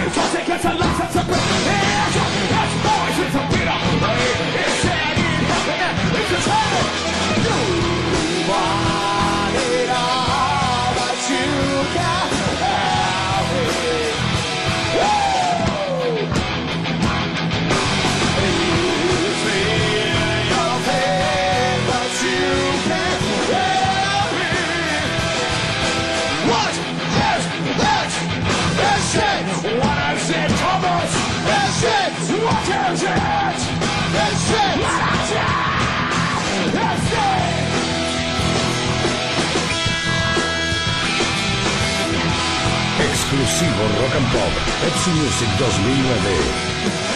Exclusivo Rock and Pop, Pepsi Music 2009.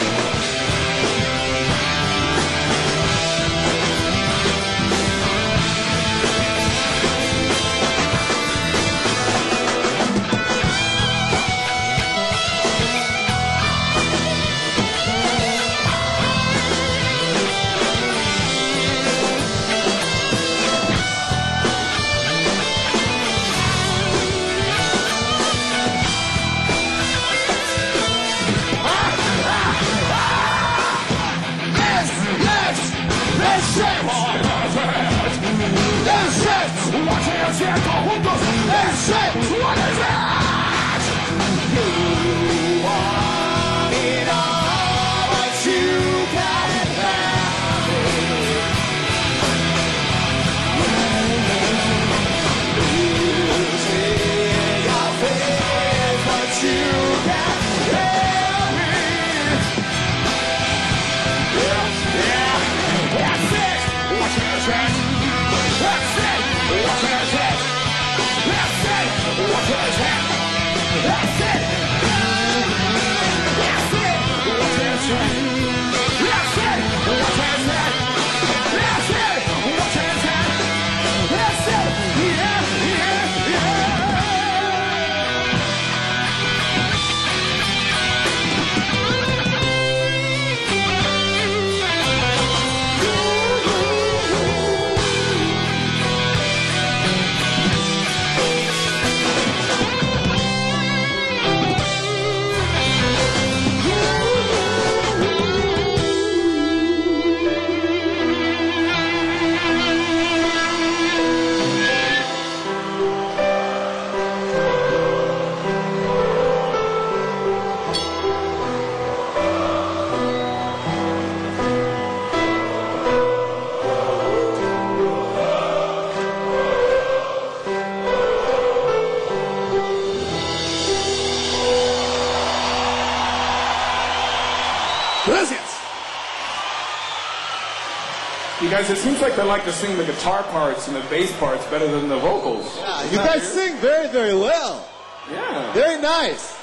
You guys, it seems like they like to sing the guitar parts and the bass parts better than the vocals. Yeah, you guys sing very, very well. Yeah. Very nice.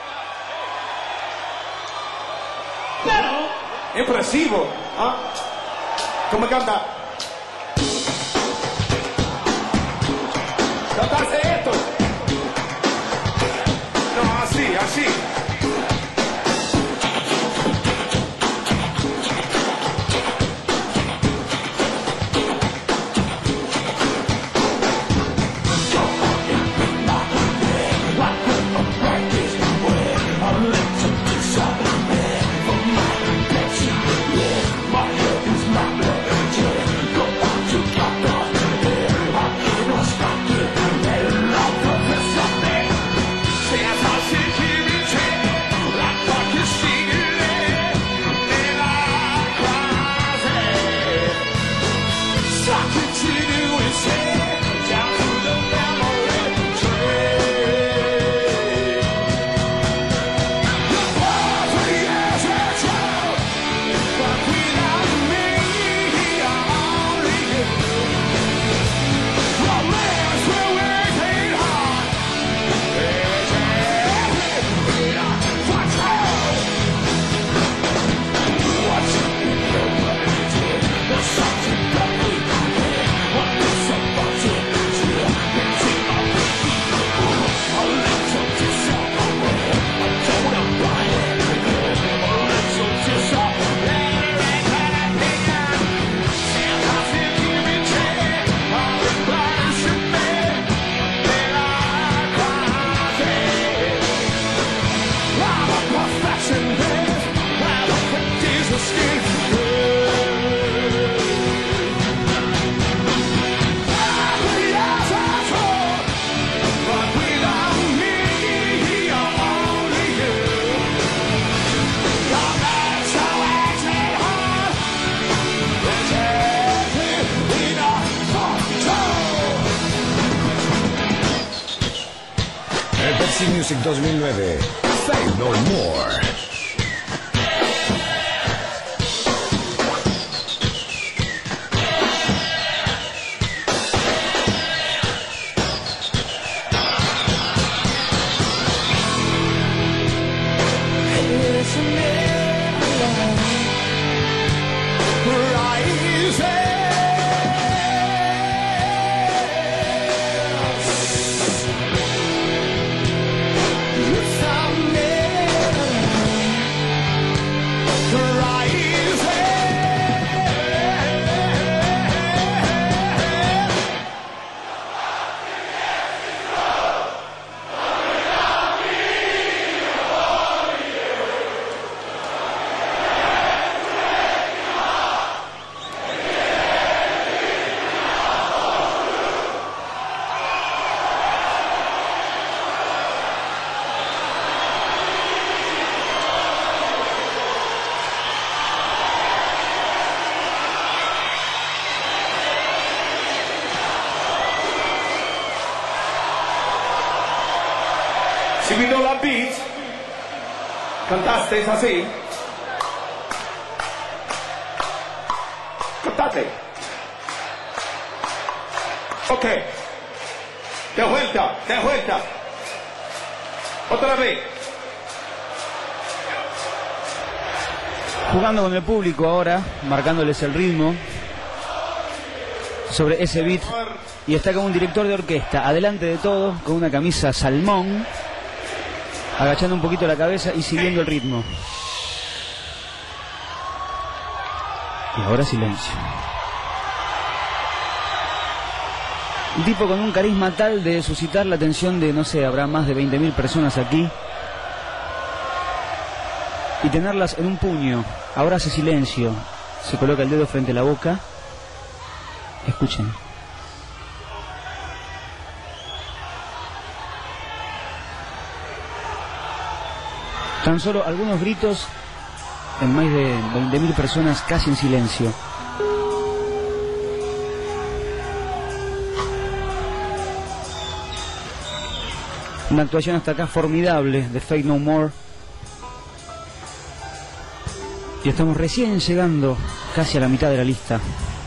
Impresivo. ¿Ah? ¿Cómo canta? Cantarse esto. No, así, así. Say I thought she'd keep me trained. Music 2009. Say No More. Si vino la beat, cantaste así. Cantate. Ok. De vuelta, de vuelta. Otra vez. Jugando con el público ahora, marcándoles el ritmo sobre ese beat. Y está como un director de orquesta, adelante de todo, con una camisa salmón, agachando un poquito la cabeza y siguiendo el ritmo. Y ahora silencio. Un tipo con un carisma tal de suscitar la atención de, no sé, habrá más de 20.000 personas aquí. Y tenerlas en un puño. Ahora hace silencio. Se coloca el dedo frente a la boca. Escuchen. Tan solo algunos gritos en más de 20.000 personas casi en silencio. Una actuación hasta acá formidable de Faith No More. Y estamos recién llegando casi a la mitad de la lista.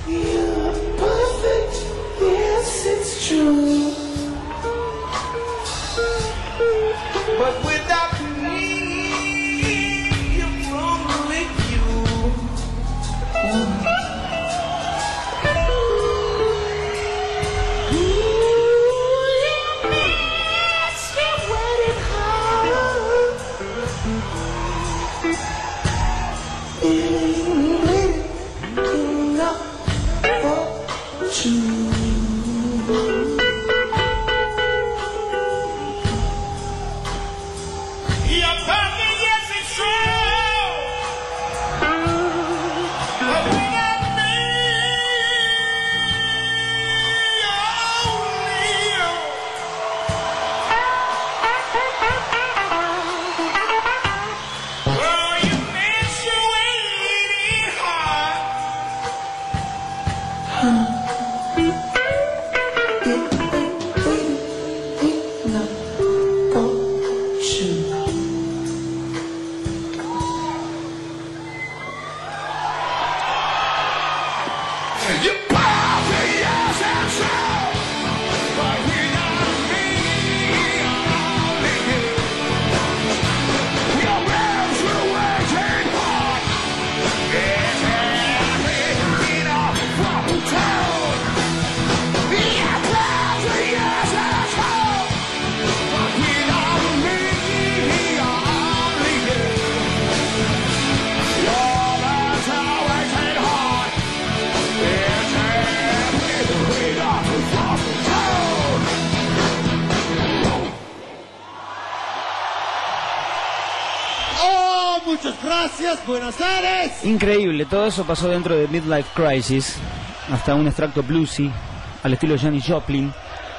Muchas gracias, Buenos Aires. Increíble, todo eso pasó dentro de Midlife Crisis, hasta un extracto bluesy, al estilo Janis Joplin,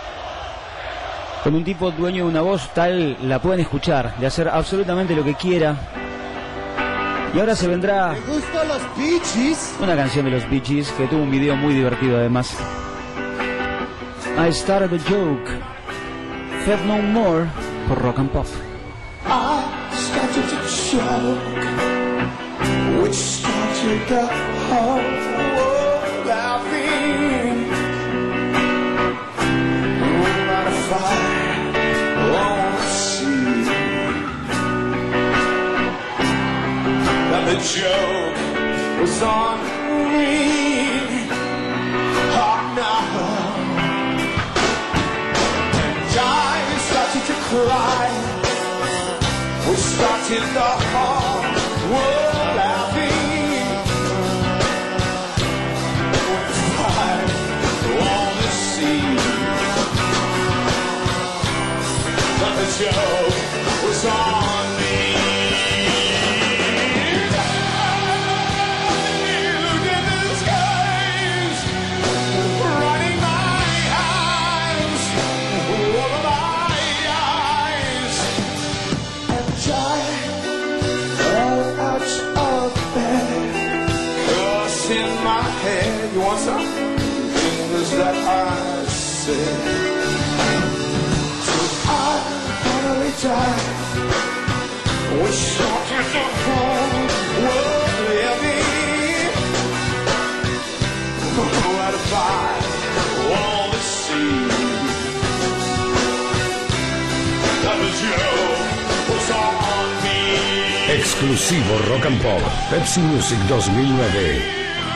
con un tipo dueño de una voz tal, la pueden escuchar, de hacer absolutamente lo que quiera. Y ahora se vendrá Me gustan los Bee Gees. una canción de los Bee Gees, que tuvo un video muy divertido además. I Started a Joke, Faith No More, por Rock and Pop. I started to choke, which started the whole world laughing. Not a fire on the sea. That the joke was on me. Oh no. And I started to cry. We started the whole world laughing. With fire on the sea. But the joke was on me. Look at the skies, running my hands over my eyes. Fell out of bed, curse in my head. You want some? Things that I said. Till I finally died. We started the whole world living. At a fire on the sea. That was you was on me. Exclusivo Rock and Pop, Pepsi Music 2009.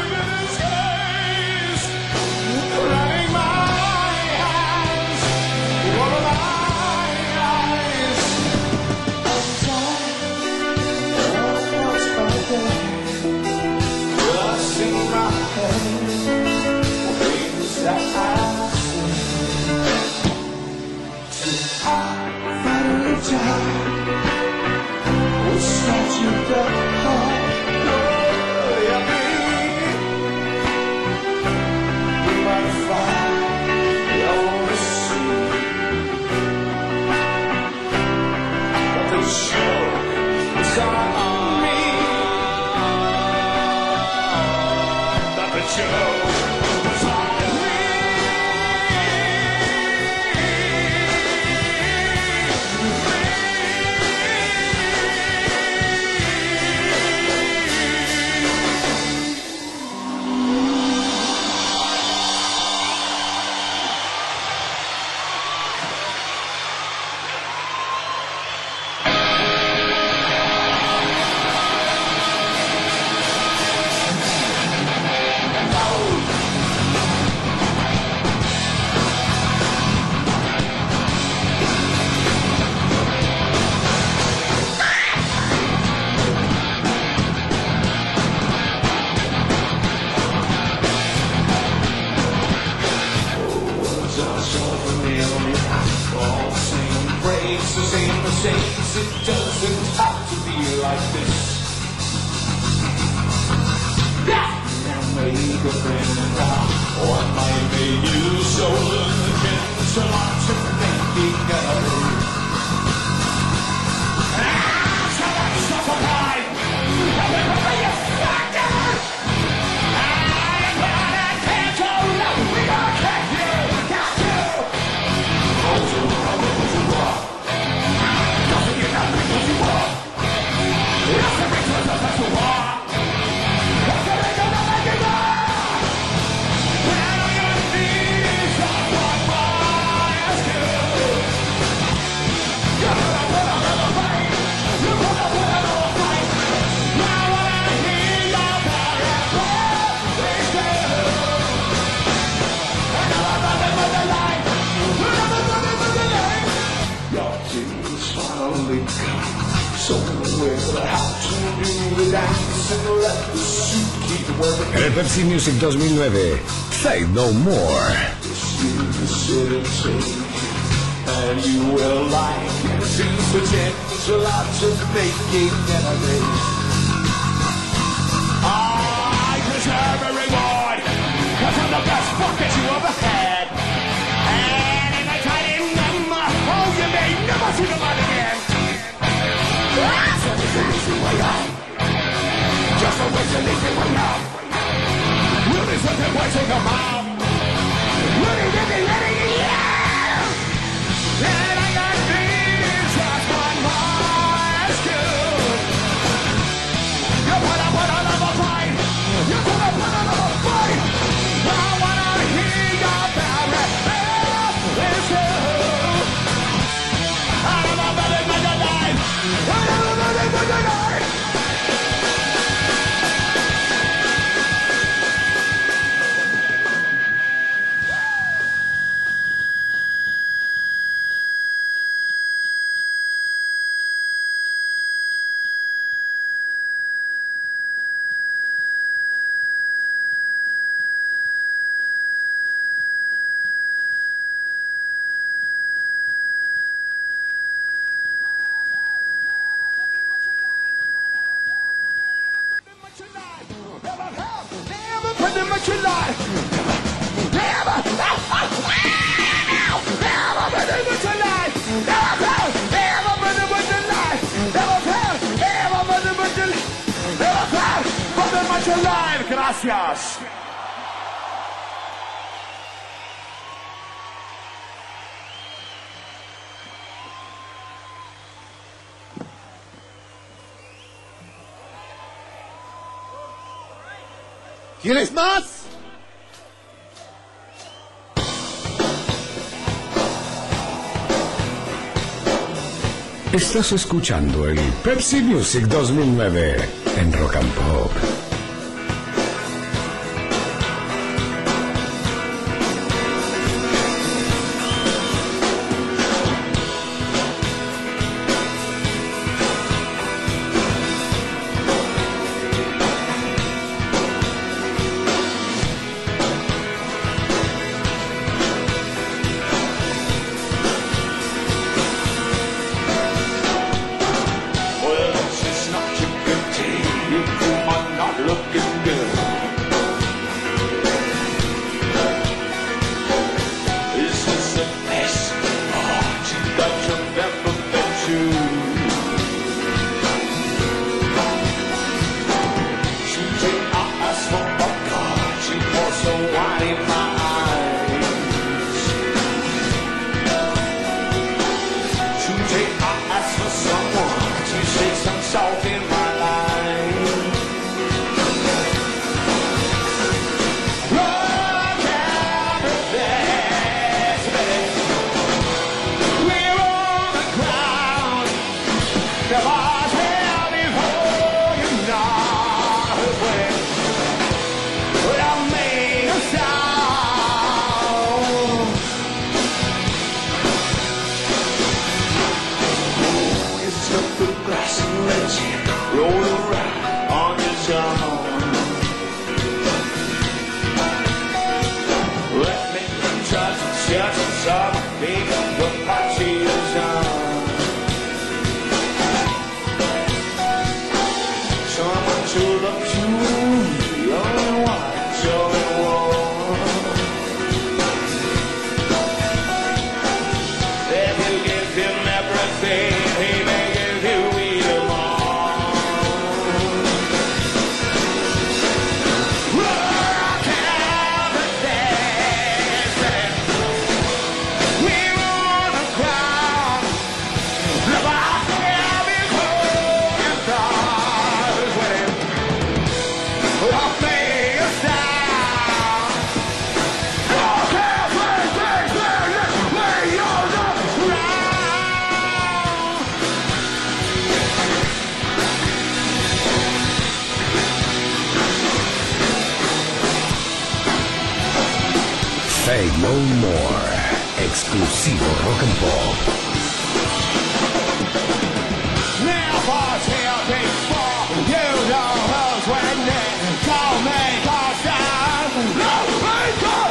It doesn't have to be like this. Now make a friend now, or I might make you so legend, so I'm to make it go. So much stuff alive, that we can be a factor. I can't go, no, we don't care you, got you. En el Pepsi Music 2009, Say No More. And you will like to pretend a lot to make it generate. I deserve a reward, cause I'm the best fuck that you ever had. And if I try to remember, oh, you may never see the light again. So this is the easy way out. Just a way to leave it way out. Will this let them way to come out? Ready, yeah! And I got this life. Never been much alive. Never been much alive. Never been much alive. Gracias. ¿Quieres más? Estás escuchando el Pepsi Music 2009 en Rock and Pop. Say No More, exclusivo Rock and Pop. Never tell before you know who's winning. Don't make us stand. No maker.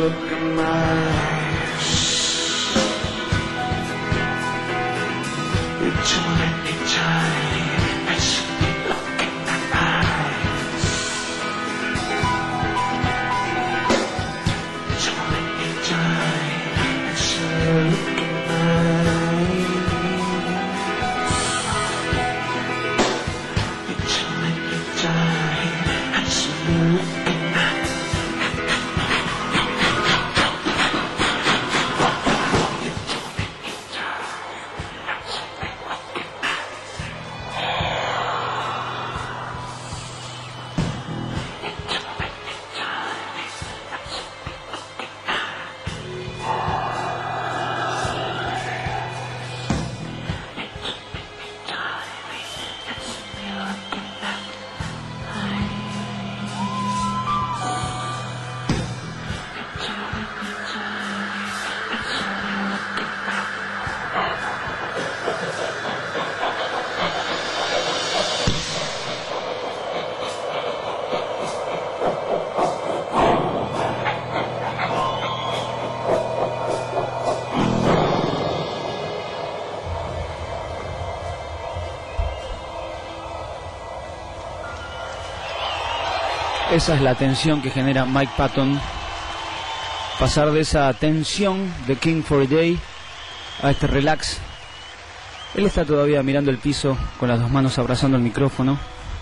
look in my eyes. You tell me time as you look in my eyes. Tell me time as you look in my eyes. You tell me time as you look in my eyes. Esa es la tensión que genera Mike Patton. Pasar de esa tensión de King for a Day a este relax. Él está todavía mirando el piso con las dos manos abrazando el micrófono.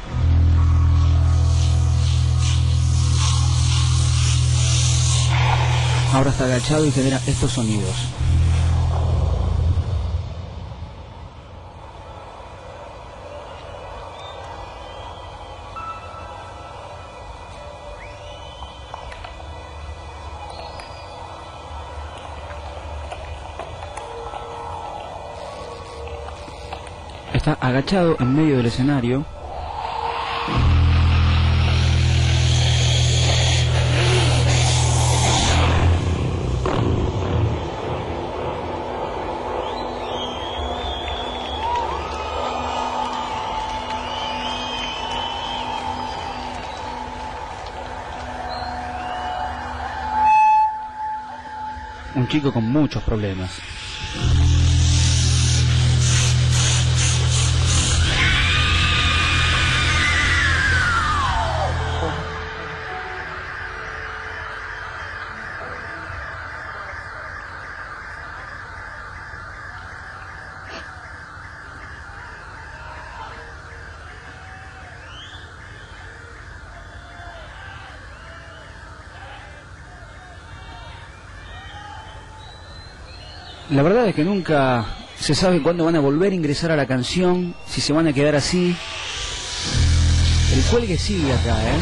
Ahora está agachado y genera estos sonidos. Está agachado en medio del escenario. Un chico con muchos problemas. La verdad es que nunca se sabe cuándo van a volver a ingresar a la canción, si se van a quedar así. El cuelgue sigue acá, ¿eh?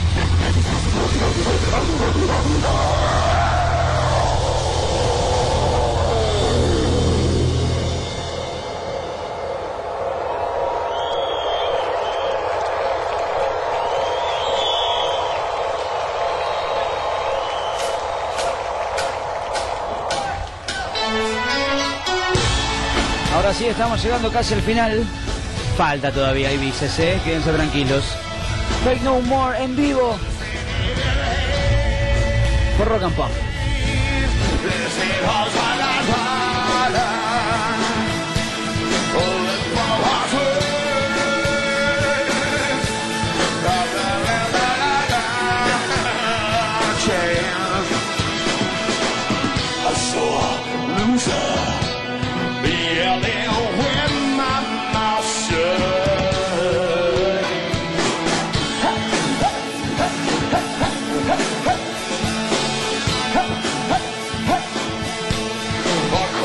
Ahora sí, estamos llegando casi al final. Falta todavía, hay bices, quédense tranquilos. Fake No More en vivo por Rock and Pop. Fuck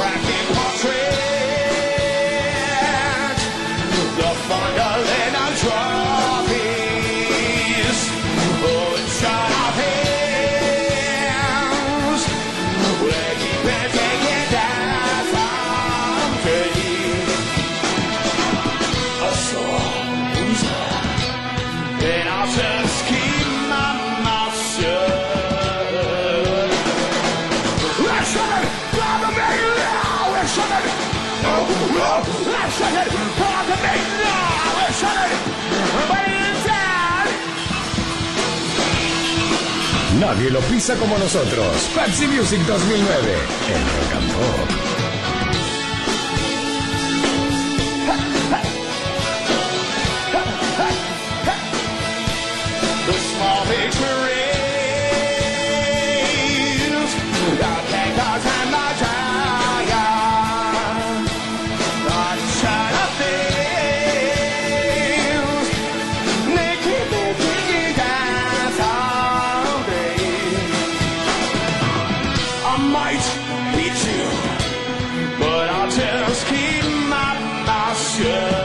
Nadie lo pisa como nosotros. Pepsi Music 2009 en Rock and Pop. The small victories, the cactus and the giant, the China things, they keep me thinking that someday I might beat you, but I'll just keep my mouth shut.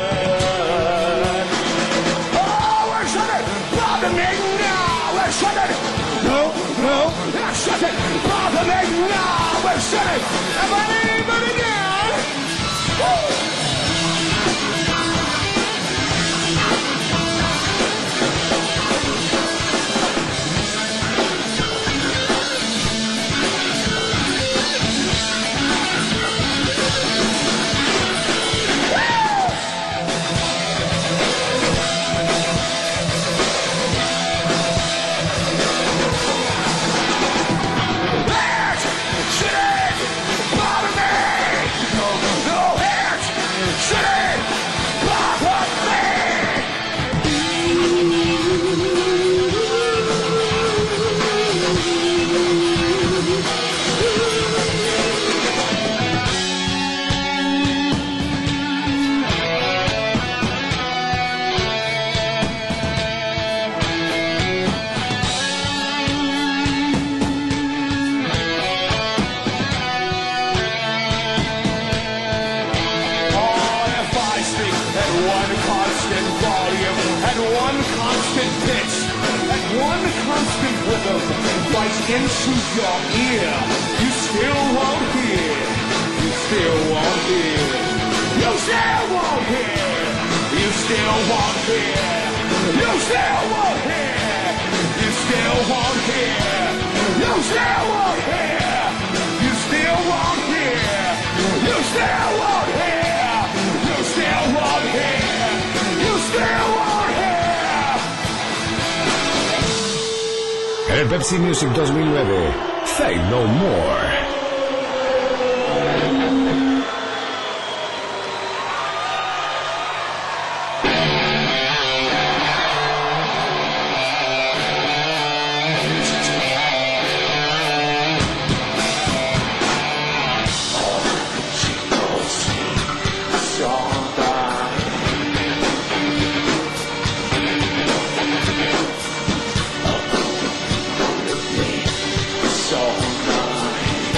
Shut it! No! Shut it! Bother me now! We're shut it! And believe it again! Woo! Into your ear, you still won't hear, you still won't hear, you still won't hear, you still won't hear, you still won't hear, you still won't hear, you still won't hear, you still won't hear, you still won't hear, you still won't hear, you still won't hear. El Pepsi Music 2009, Say No More. So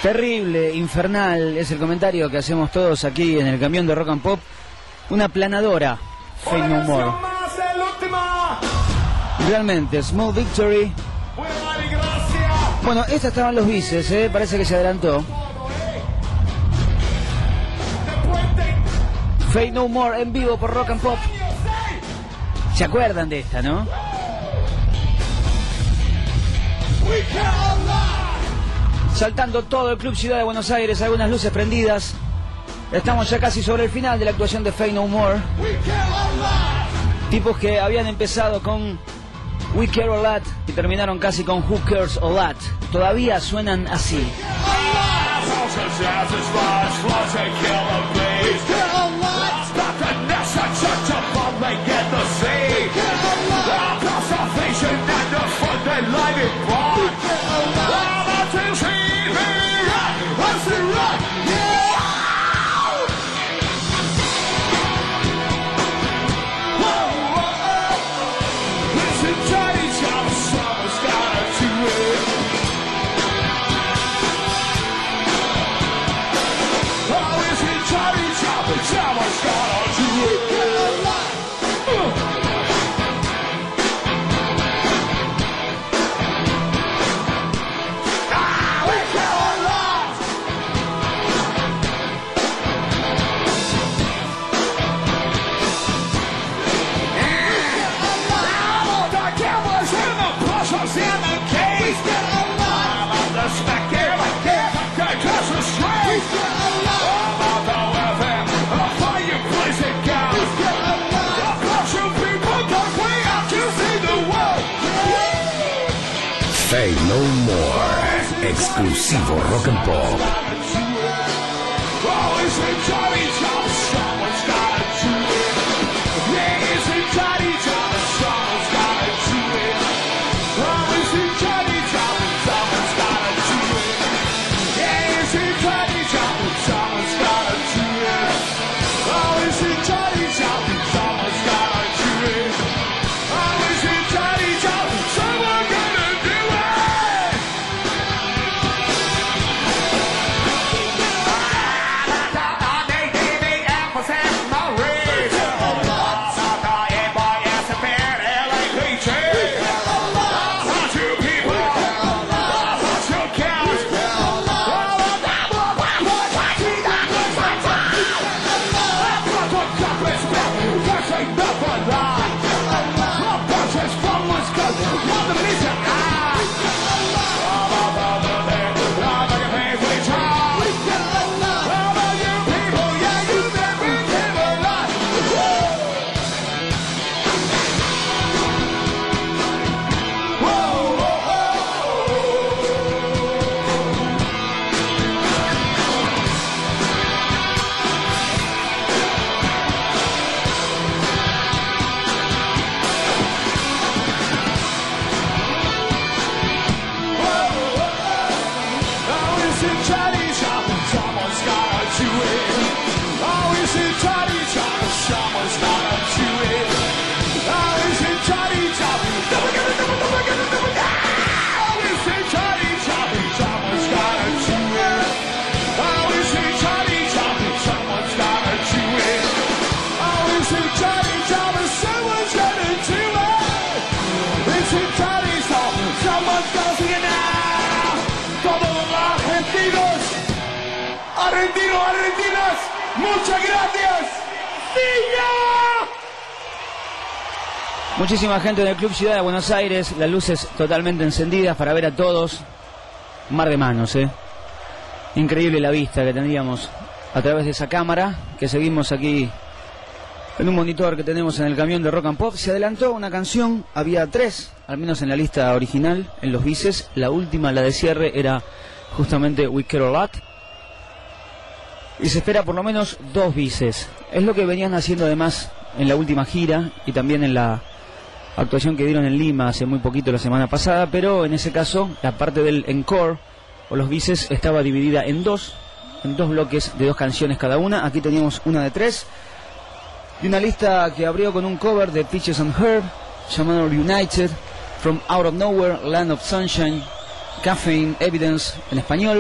Terrible, infernal, es el comentario que hacemos todos aquí en el camión de Rock and Pop. Una planadora, Faith No More. Realmente, Small Victory. Bueno, estos estaban los bices, parece que se adelantó. Faith No More en vivo por Rock and Pop. ¿Se acuerdan de esta, no? Saltando todo el Club Ciudad de Buenos Aires, algunas luces prendidas. Estamos ya casi sobre el final de la actuación de Faith No More. Tipos que habían empezado con We Care A Lot y terminaron casi con Who Cares A Lot. Todavía suenan así. Faith No More, exclusivo Rock and Pop. Argentinas, muchas gracias. ¡Niña! Muchísima gente en el Club Ciudad de Buenos Aires, las luces totalmente encendidas para ver a todos. Mar de manos, Increíble la vista que tendríamos a través de esa cámara que seguimos aquí en un monitor que tenemos en el camión de Rock and Pop. Se adelantó una canción, había 3, al menos en la lista original, en los bises. La última, la de cierre, era justamente We Care A Lot. Y se espera por lo menos 2 bises. Es lo que venían haciendo además en la última gira y también en la actuación que dieron en Lima hace muy poquito, la semana pasada. Pero en ese caso, la parte del encore o los bises estaba dividida en dos bloques de 2 canciones cada una. Aquí teníamos una de 3. Y una lista que abrió con un cover de Peaches and Herb llamado United, From Out of Nowhere, Land of Sunshine, Caffeine, Evidence en español.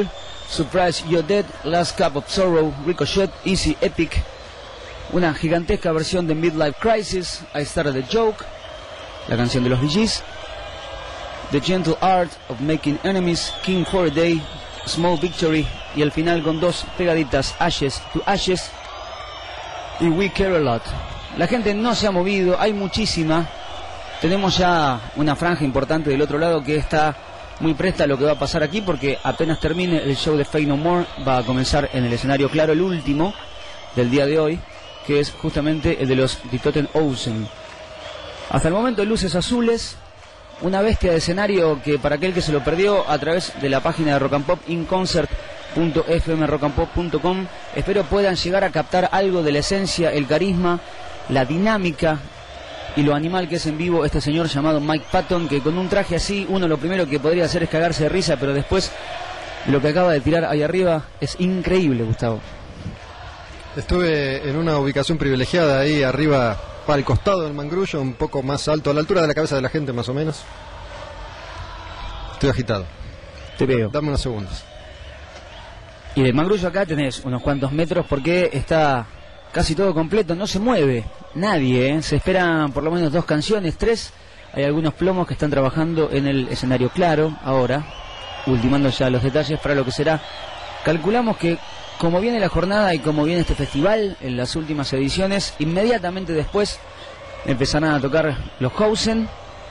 Surprise You're Dead, Last Cup of Sorrow, Ricochet, Easy Epic, una gigantesca versión de Midlife Crisis, I Started a Joke, la canción de los Bee Gees, The Gentle Art of Making Enemies, King for a Day, Small Victory, y el final con dos pegaditas, Ashes to Ashes y We Care a Lot. La gente no se ha movido, hay muchísima. Tenemos ya una franja importante del otro lado que está muy presta a lo que va a pasar aquí, porque apenas termine el show de Faith No More va a comenzar en el escenario claro el último del día de hoy, que es justamente el de los Die Toten Hosen. Hasta el momento luces azules, una bestia de escenario que para aquel que se lo perdió a través de la página de Rock and Pop, inconcert.fmrockandpop.com, espero puedan llegar a captar algo de la esencia, el carisma, la dinámica y lo animal que es en vivo este señor llamado Mike Patton, que con un traje así uno lo primero que podría hacer es cagarse de risa, pero después lo que acaba de tirar ahí arriba es increíble, Gustavo. Estuve en una ubicación privilegiada ahí arriba, para el costado del mangrullo, un poco más alto, a la altura de la cabeza de la gente más o menos. Estoy agitado. Te veo. Dame unos segundos. Y del mangrullo acá tenés unos cuantos metros porque está casi todo completo, no se mueve nadie, ¿eh? Se esperan por lo menos 2 canciones, 3. Hay algunos plomos que están trabajando en el escenario claro ahora, ultimando ya los detalles para lo que será. Calculamos que como viene la jornada y como viene este festival en las últimas ediciones, inmediatamente después empezarán a tocar los Hosen,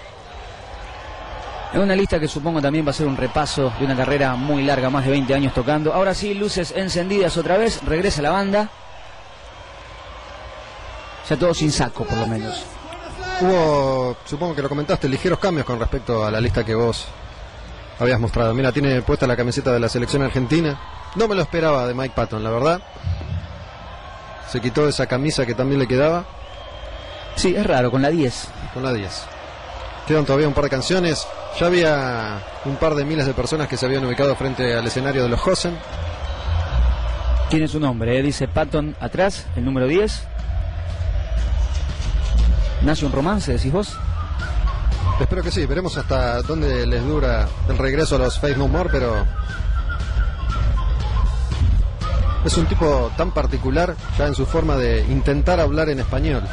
en una lista que supongo también va a ser un repaso de una carrera muy larga, más de 20 años tocando. Ahora sí, luces encendidas otra vez, regresa la banda, ya todo sin saco por lo menos. Hubo, supongo que lo comentaste, ligeros cambios con respecto a la lista que vos habías mostrado. Mira, tiene puesta la camiseta de la selección argentina. No me lo esperaba de Mike Patton, la verdad. Se quitó esa camisa que también le quedaba. Sí, es raro, con la 10. Con la 10. Quedan todavía un par de canciones. Ya había un par de miles de personas que se habían ubicado frente al escenario de los Hosen. Tiene su nombre, dice Patton atrás, el número 10. ¿Nace un romance, decís vos? Espero que sí, veremos hasta dónde les dura el regreso a los Faith No More, pero es un tipo tan particular ya en su forma de intentar hablar en español.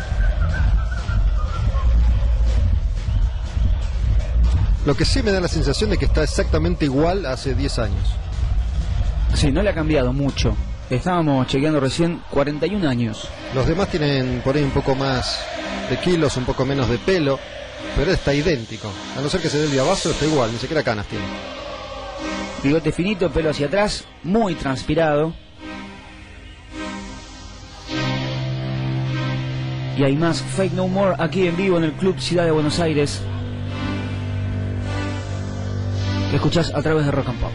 Lo que sí me da la sensación de que está exactamente igual a hace 10 años. Sí, no le ha cambiado mucho. Estábamos chequeando recién 41 años. Los demás tienen por ahí un poco más de kilos, un poco menos de pelo, pero está idéntico. A no ser que se dé el diabazo, está igual, ni siquiera canas tiene. Bigote finito, pelo hacia atrás, muy transpirado. Y hay más Faith No More aquí en vivo en el Club Ciudad de Buenos Aires. Lo escuchás a través de Rock and Pop.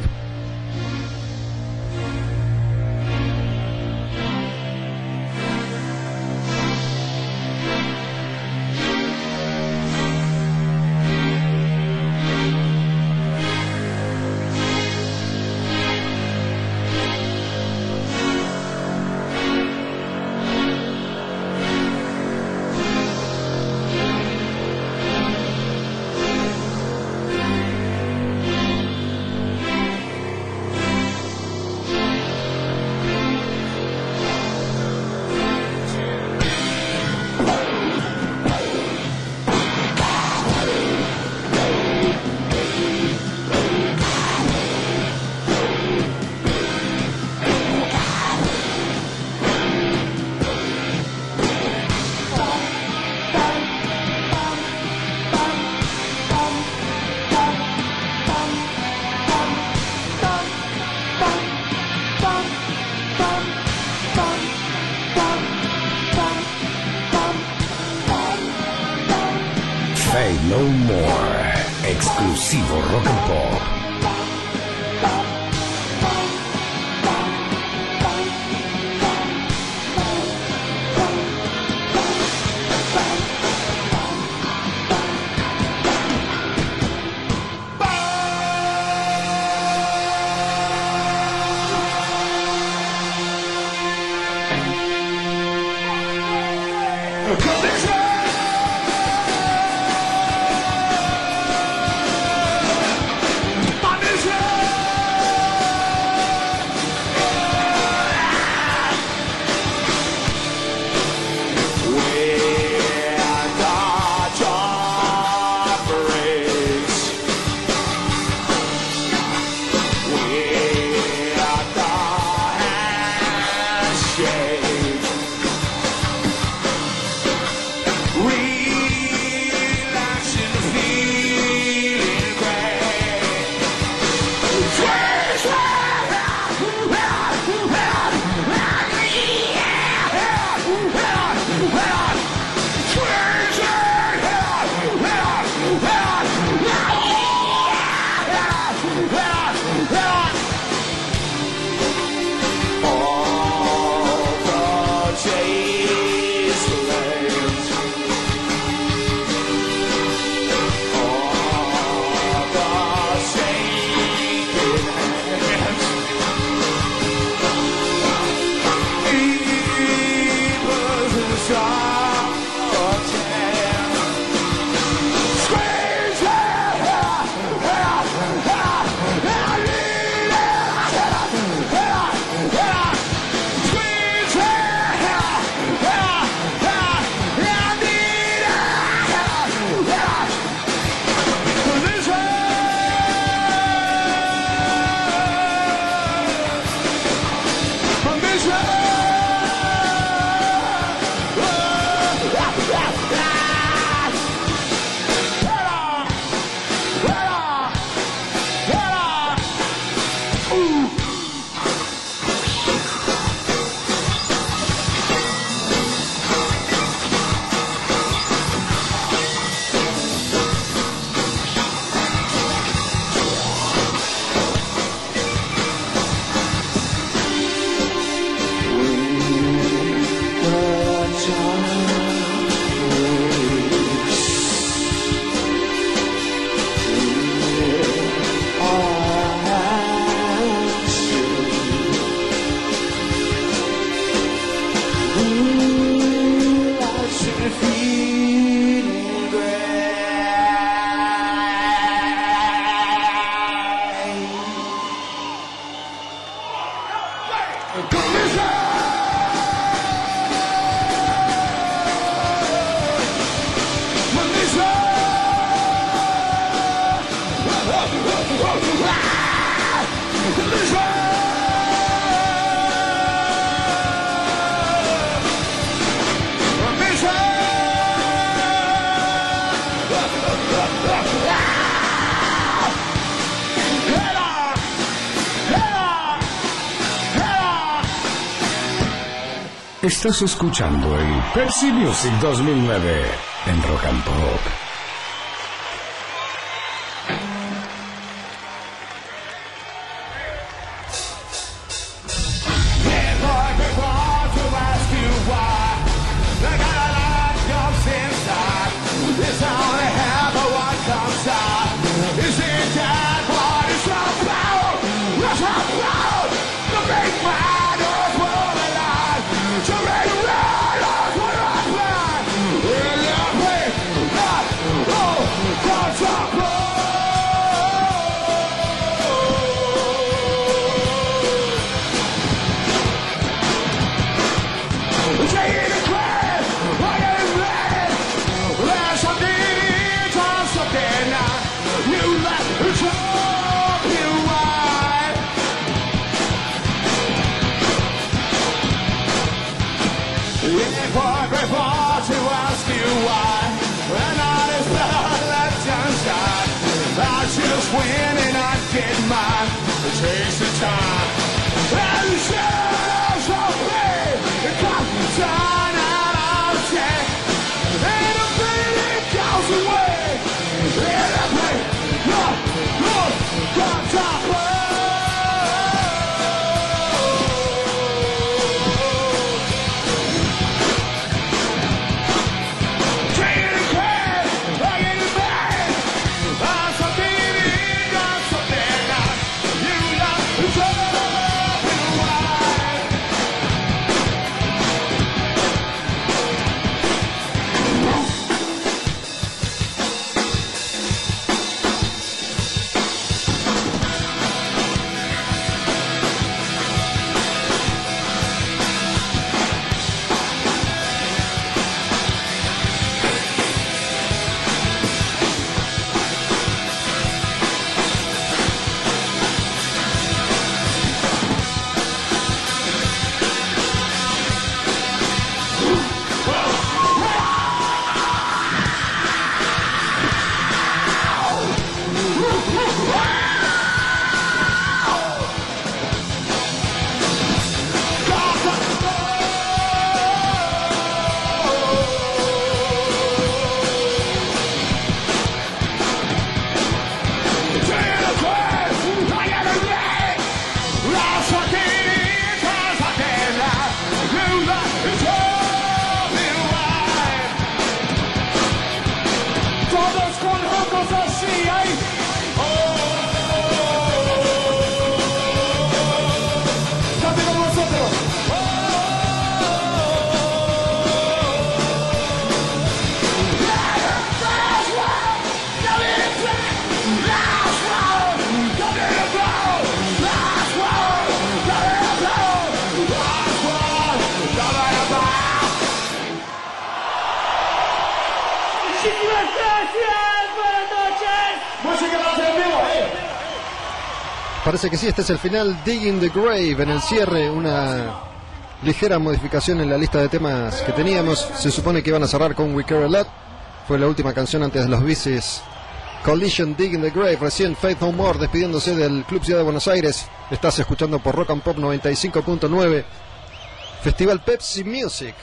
Faith No More, exclusivo Rock and Pop. Estás escuchando el Pepsi Music 2009 en Rock and Pop. Parece que sí, este es el final. Digging the Grave en el cierre, una ligera modificación en la lista de temas que teníamos. Se supone que iban a cerrar con We Care A Lot. Fue la última canción antes de los bicis. Collision, Digging the Grave. Recién Faith No More despidiéndose del Club Ciudad de Buenos Aires. Estás escuchando por Rock and Pop 95.9. Festival Pepsi Music.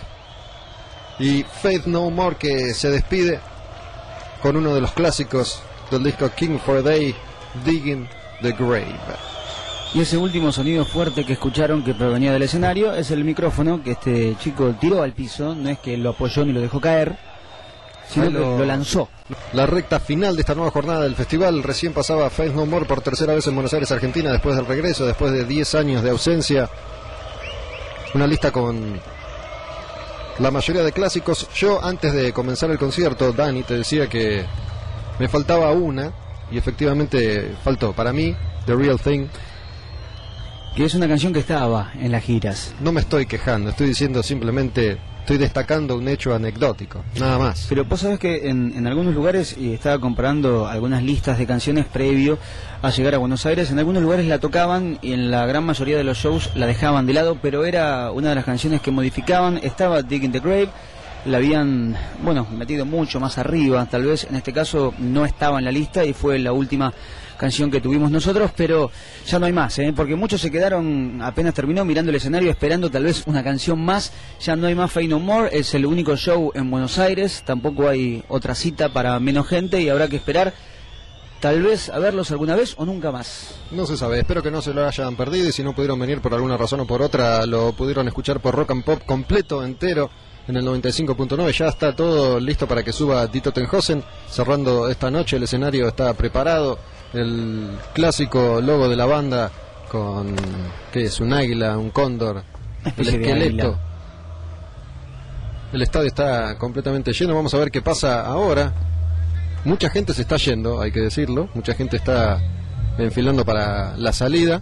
Y Faith No More que se despide con uno de los clásicos del disco King for a Day, Digging the Grave. Y ese último sonido fuerte que escucharon que provenía del escenario es el micrófono que este chico tiró al piso. No es que lo apoyó ni lo dejó caer, sino que lo lanzó. La recta final de esta nueva jornada del festival. Recién pasaba Faith No More por tercera vez en Buenos Aires, Argentina, después del regreso, después de 10 años de ausencia. Una lista con la mayoría de clásicos. Yo, antes de comenzar el concierto, Dani, te decía que me faltaba una, y efectivamente faltó. Para mí, The Real Thing. Que es una canción que estaba en las giras. No me estoy quejando, estoy diciendo simplemente, estoy destacando un hecho anecdótico, nada más. Pero vos sabés que en algunos lugares, y estaba comparando algunas listas de canciones previo a llegar a Buenos Aires, en algunos lugares la tocaban y en la gran mayoría de los shows la dejaban de lado, pero era una de las canciones que modificaban. Estaba Digging the Grave, la habían, bueno, metido mucho más arriba. Tal vez en este caso no estaba en la lista y fue la última canción que tuvimos nosotros, pero ya no hay más, porque muchos se quedaron, apenas terminó, mirando el escenario, esperando tal vez una canción más. Ya no hay más Faith No More, es el único show en Buenos Aires, tampoco hay otra cita para menos gente y habrá que esperar tal vez a verlos alguna vez o nunca más. No se sabe, espero que no se lo hayan perdido y si no pudieron venir por alguna razón o por otra, lo pudieron escuchar por Rock and Pop completo, entero, en el 95.9. Ya está todo listo para que suba Die Totenhösen, cerrando esta noche. El escenario está preparado, el clásico logo de la banda con, ¿qué es? Un águila, un cóndor, el esqueleto. El estadio está completamente lleno, vamos a ver qué pasa ahora. Mucha gente se está yendo, hay que decirlo, mucha gente está enfilando para la salida.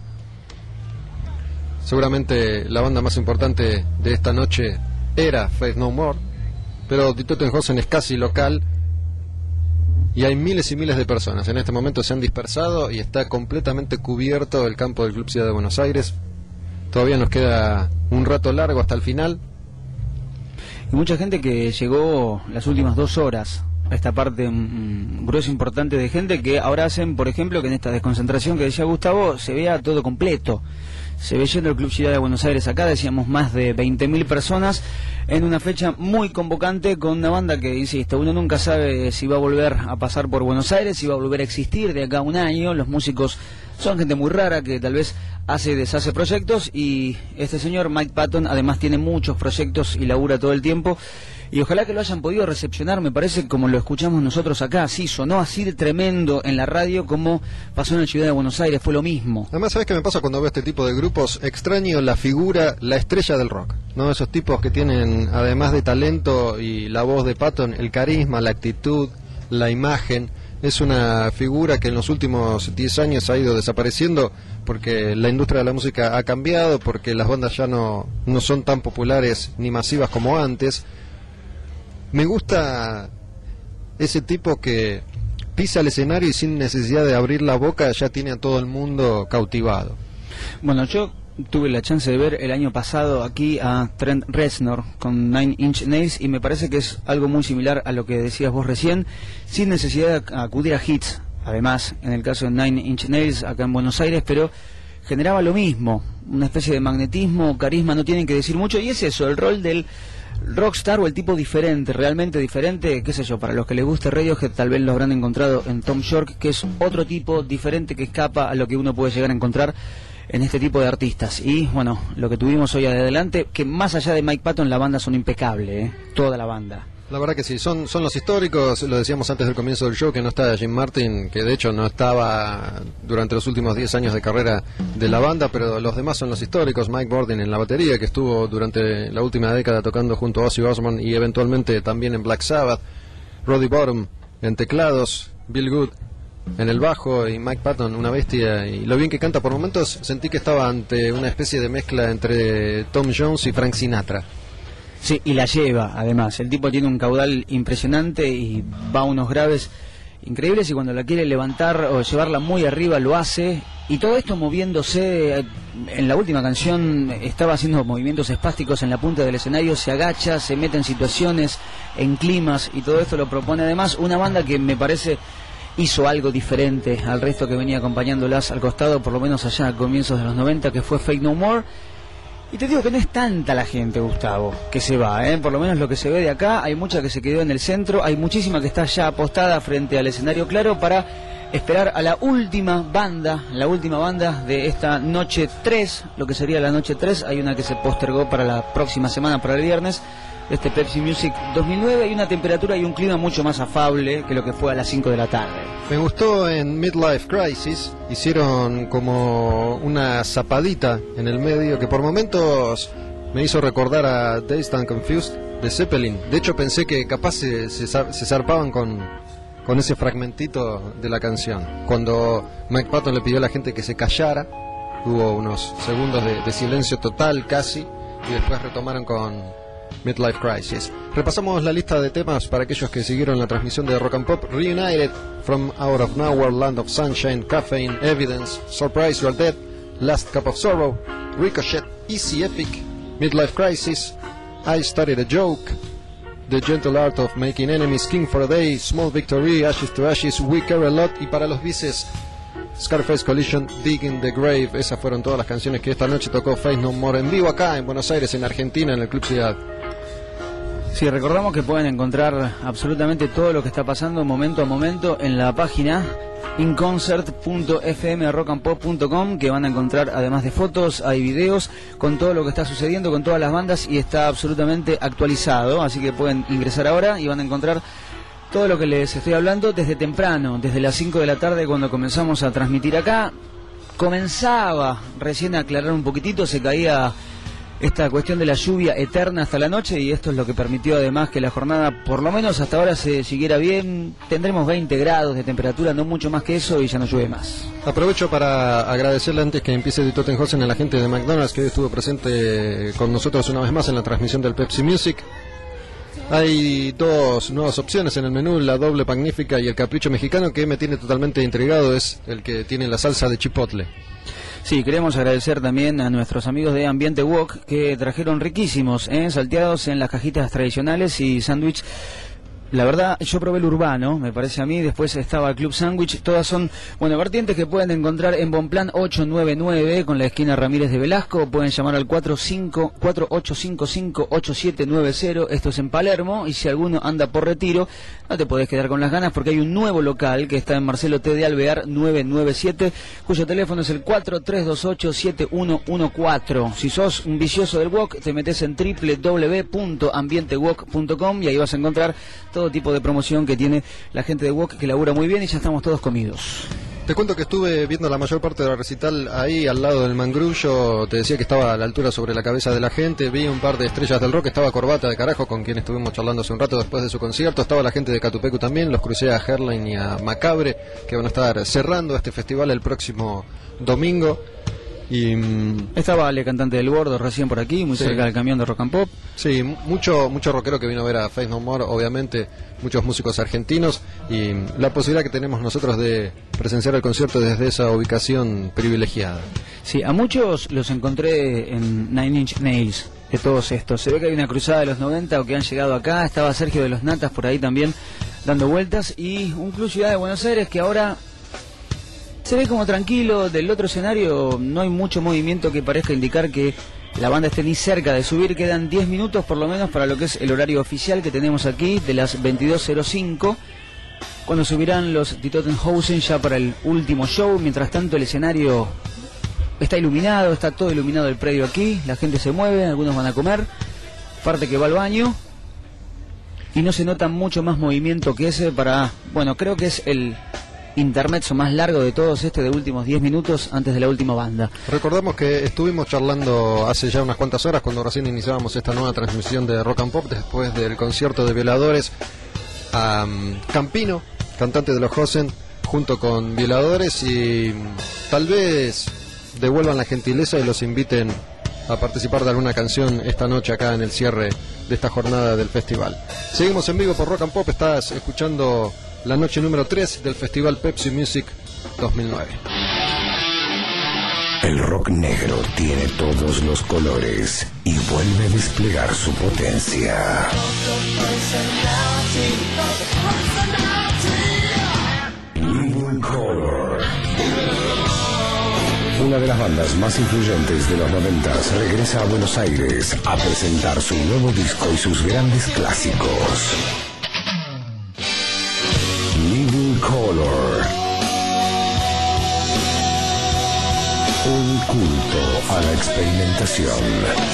Seguramente la banda más importante de esta noche era Faith No More, pero Die Totenhösen es casi local y hay miles y miles de personas. En este momento se han dispersado y está completamente cubierto el campo del Club Ciudad de Buenos Aires. Todavía nos queda un rato largo hasta el final. Y mucha gente que llegó las últimas 2 horas. Esta parte, un grueso importante de gente que ahora hacen, por ejemplo, que en esta desconcentración que decía Gustavo, se vea todo completo. Se ve yendo el Club Ciudad de Buenos Aires acá, decíamos más de 20.000 personas, en una fecha muy convocante con una banda que, insisto, uno nunca sabe si va a volver a pasar por Buenos Aires, si va a volver a existir de acá a un año. Los músicos son gente muy rara que tal vez hace y deshace proyectos, y este señor Mike Patton además tiene muchos proyectos y labura todo el tiempo. Y ojalá que lo hayan podido recepcionar, me parece, como lo escuchamos nosotros acá. Sí, sonó así de tremendo en la radio como pasó en la Ciudad de Buenos Aires, fue lo mismo. Además, ¿sabes qué me pasa cuando veo este tipo de grupos? Extraño la figura, la estrella del rock, ¿no? Esos tipos que tienen, además de talento y la voz de Patton, el carisma, la actitud, la imagen. Es una figura que en los últimos 10 años ha ido desapareciendo porque la industria de la música ha cambiado, porque las bandas ya no son tan populares ni masivas como antes. Me gusta ese tipo que pisa el escenario y sin necesidad de abrir la boca ya tiene a todo el mundo cautivado. Bueno, yo tuve la chance de ver el año pasado aquí a Trent Reznor con Nine Inch Nails y me parece que es algo muy similar a lo que decías vos recién, sin necesidad de acudir a hits. Además, en el caso de Nine Inch Nails acá en Buenos Aires, pero generaba lo mismo, una especie de magnetismo, carisma, no tienen que decir mucho, y es eso, el rol del rockstar o el tipo diferente, realmente diferente, qué sé yo, para los que les guste Radiohead tal vez lo habrán encontrado en Tom York, que es otro tipo diferente que escapa a lo que uno puede llegar a encontrar en este tipo de artistas. Y bueno, lo que tuvimos hoy adelante, que más allá de Mike Patton, la banda son impecable, toda la banda. La verdad que sí, son los históricos. Lo decíamos antes del comienzo del show, que no está Jim Martin, que de hecho no estaba durante los últimos 10 años de carrera de la banda, pero los demás son los históricos. Mike Bordin en la batería, que estuvo durante la última década tocando junto a Ozzy Osbourne y eventualmente también en Black Sabbath. Roddy Bottum en teclados, Bill Good en el bajo y Mike Patton, una bestia. Y lo bien que canta, por momentos sentí que estaba ante una especie de mezcla entre Tom Jones y Frank Sinatra. Sí, y la lleva, además. El tipo tiene un caudal impresionante y va a unos graves increíbles, y cuando la quiere levantar o llevarla muy arriba lo hace. Y todo esto moviéndose. En la última canción estaba haciendo movimientos espásticos en la punta del escenario, se agacha, se mete en situaciones, en climas, y todo esto lo propone además una banda que me parece hizo algo diferente al resto que venía acompañándolas al costado, por lo menos allá a comienzos de los 90, que fue Faith No More. Y te digo que no es tanta la gente, Gustavo, que se va, por lo menos lo que se ve de acá. Hay mucha que se quedó en el centro, hay muchísima que está ya apostada frente al escenario claro para esperar a la última banda de esta noche 3, lo que sería la noche 3. Hay una que se postergó para la próxima semana, para el viernes, este Pepsi Music 2009, y una temperatura y un clima mucho más afable que lo que fue a las 5 de la tarde. Me gustó en Midlife Crisis, hicieron como una zapadita en el medio que por momentos me hizo recordar a Dazed and Confused de Zeppelin. De hecho pensé que capaz se zarpaban con ese fragmentito de la canción. Cuando Mike Patton le pidió a la gente que se callara, hubo unos segundos de silencio total casi, y después retomaron con Midlife Crisis. Repasamos la lista de temas para aquellos que siguieron la transmisión de Rock and Pop. Reunited, From Out of Nowhere, Land of Sunshine, Caffeine, Evidence, Surprise You're Dead, Last Cup of Sorrow, Ricochet, Easy Epic, Midlife Crisis, I Started a Joke, The Gentle Art of Making Enemies, King for a Day, Small Victory, Ashes to Ashes, We Care a Lot, y para los bices, Scarface Collision, Digging the Grave. Esas fueron todas las canciones que esta noche tocó Faith No More en vivo acá en Buenos Aires, en Argentina, en el Club Ciudad. Sí, recordamos que pueden encontrar absolutamente todo lo que está pasando momento a momento en la página inconcert.fmrockandpop.com, que van a encontrar, además de fotos, hay videos con todo lo que está sucediendo con todas las bandas y está absolutamente actualizado, así que pueden ingresar ahora y van a encontrar todo lo que les estoy hablando desde temprano, desde las 5 de la tarde cuando comenzamos a transmitir acá. Comenzaba recién a aclarar un poquitito, se caía esta cuestión de la lluvia eterna hasta la noche, y esto es lo que permitió además que la jornada, por lo menos hasta ahora, se siguiera bien. Tendremos 20 grados de temperatura, no mucho más que eso, y ya no llueve más. Aprovecho para agradecerle, antes que empiece Di Tottenhausen, a la gente de McDonald's que hoy estuvo presente con nosotros una vez más en la transmisión del Pepsi Music. Hay dos nuevas opciones en el menú, la doble magnífica y el capricho mexicano, que me tiene totalmente intrigado, es el que tiene la salsa de chipotle. Sí, queremos agradecer también a nuestros amigos de Ambiente Wok, que trajeron riquísimos, salteados en las cajitas tradicionales y sándwich. La verdad, yo probé el urbano, me parece a mí, después estaba el Club Sándwich, todas son, vertientes que pueden encontrar en Bonplan 899, con la esquina Ramírez de Velasco. Pueden llamar al 4855-8790, esto es en Palermo, y si alguno anda por Retiro, no te podés quedar con las ganas, porque hay un nuevo local que está en Marcelo T. de Alvear 997, cuyo teléfono es el 4328-7114. Si sos un vicioso del wok, te metes en www.ambientewok.com y ahí vas a encontrar todo tipo de promoción que tiene la gente de Wok, que labura muy bien, y ya estamos todos comidos. Te cuento que estuve viendo la mayor parte del recital ahí al lado del mangrullo. Te decía que estaba a la altura sobre la cabeza de la gente. Vi un par de estrellas del rock. Estaba Corbata de Carajo, con quien estuvimos charlando hace un rato después de su concierto. Estaba la gente de Catupecu también. Los crucé a Herline y a Macabre, que van a estar cerrando este festival el próximo domingo. Y estaba el cantante del Gordo recién por aquí, muy cerca del camión de Rock and Pop. Sí, mucho rockero que vino a ver a Faith No More, obviamente, muchos músicos argentinos, y la posibilidad que tenemos nosotros de presenciar el concierto desde esa ubicación privilegiada. Sí, a muchos los encontré en Nine Inch Nails, de todos estos. Se ve que hay una cruzada de los 90 o que han llegado acá. Estaba Sergio de los Natas por ahí también dando vueltas, y un Club Ciudad de Buenos Aires que ahora se ve como tranquilo. Del otro escenario no hay mucho movimiento que parezca indicar que la banda esté ni cerca de subir. Quedan 10 minutos por lo menos para lo que es el horario oficial que tenemos aquí, de las 22:05, cuando subirán los Die Tottenhausen ya para el último show. Mientras tanto, el escenario está iluminado, está todo iluminado el predio aquí, la gente se mueve, algunos van a comer, parte que va al baño, y no se nota mucho más movimiento que ese para, creo que es el intermezzo más largo de todos, de últimos 10 minutos antes de la última banda. Recordamos que estuvimos charlando hace ya unas cuantas horas, cuando recién iniciábamos esta nueva transmisión de Rock and Pop, después del concierto de Violadores, a Campino, cantante de los Hosen, junto con Violadores, y tal vez devuelvan la gentileza y los inviten a participar de alguna canción esta noche acá en el cierre de esta jornada del festival. Seguimos en vivo por Rock and Pop. Estás escuchando la noche número 3 del Festival Pepsi Music 2009. El rock negro tiene todos los colores y vuelve a desplegar su potencia. Living Color, una de las bandas más influyentes de los 90s, regresa a Buenos Aires a presentar su nuevo disco y sus grandes clásicos. Living Color, un culto a la experimentación.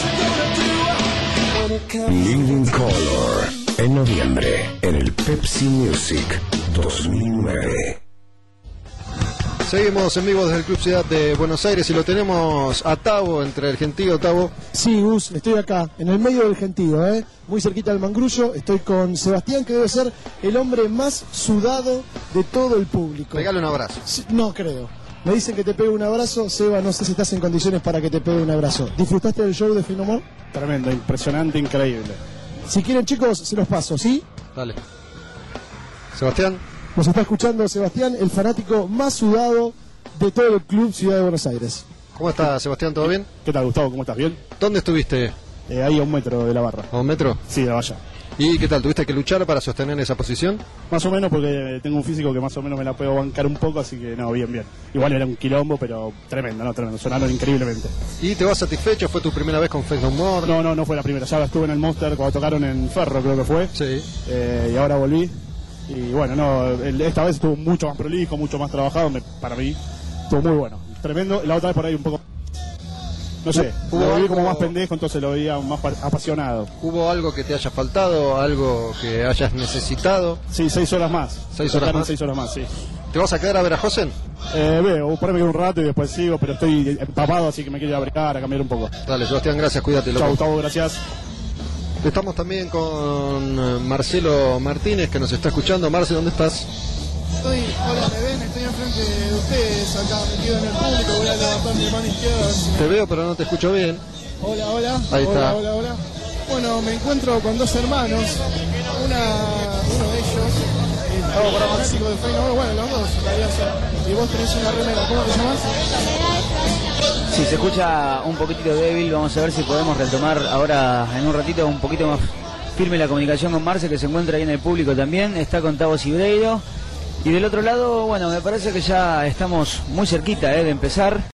Living Color, en noviembre, en el Pepsi Music 2009. Seguimos en vivo desde el Club Ciudad de Buenos Aires y lo tenemos a Tavo, entre el gentío. Tavo. Sí, Gus, estoy acá, en el medio del gentío, muy cerquita del mangrullo. Estoy con Sebastián, que debe ser el hombre más sudado de todo el público. Regale un abrazo. Sí, no creo. Me dicen que te pegue un abrazo. Seba, no sé si estás en condiciones para que te pegue un abrazo. ¿Disfrutaste del show de Faith No More? Tremendo, impresionante, increíble. Si quieren, chicos, se los paso, ¿sí? Dale. Sebastián. Nos está escuchando Sebastián, el fanático más sudado de todo el Club Ciudad de Buenos Aires. ¿Cómo estás, Sebastián? ¿Todo bien? ¿Qué tal, Gustavo? ¿Cómo estás? ¿Bien? ¿Dónde estuviste? Ahí a 1 metro de la barra. ¿A 1 metro? Sí, de la valla. ¿Y qué tal? ¿Tuviste que luchar para sostener esa posición? Más o menos porque tengo un físico que más o menos me la puedo bancar un poco, así que no, bien. Igual era un quilombo, pero tremendo, ¿no? Tremendo, sonaron increíblemente. ¿Y te vas satisfecho? ¿Fue tu primera vez con Faith No More? No fue la primera, ya estuve en el Monster cuando tocaron en Ferro, creo que fue. Sí. Y ahora volví. Y bueno, esta vez estuvo mucho más prolijo, mucho más trabajado, para mí estuvo muy bueno. Tremendo, la otra vez por ahí un poco... No sé, lo vi como más pendejo, entonces lo veía más apasionado. ¿Hubo algo que te haya faltado, algo que hayas necesitado? Sí, 6 horas más. 6 horas más. 6 horas más, sí. ¿Te vas a quedar a ver a Josen? Veo, por ahí me quedo un rato y después sigo, pero estoy empapado, así que me quiero ir a brecar, a cambiar un poco. Dale, Sebastián, gracias, cuídate. Chau, Gustavo, gracias. Estamos también con Marcelo Martínez, que nos está escuchando. Marce, ¿dónde estás? Hola, me ven, estoy enfrente de ustedes, acá metido en el público, voy a levantar mi mano izquierda. Te veo, pero no te escucho bien. Hola. Ahí está. Hola. Bueno, me encuentro con dos hermanos, uno de ellos, fanático de Faith No More, bueno, los dos, en realidad son. Y vos tenés una remera, ¿cómo te llamas? Si se escucha un poquitito débil, vamos a ver si podemos retomar ahora en un ratito un poquito más firme la comunicación con Marce, que se encuentra ahí en el público también, está con Tavo Sibreiro. Y del otro lado, bueno, me parece que ya estamos muy cerquita de empezar.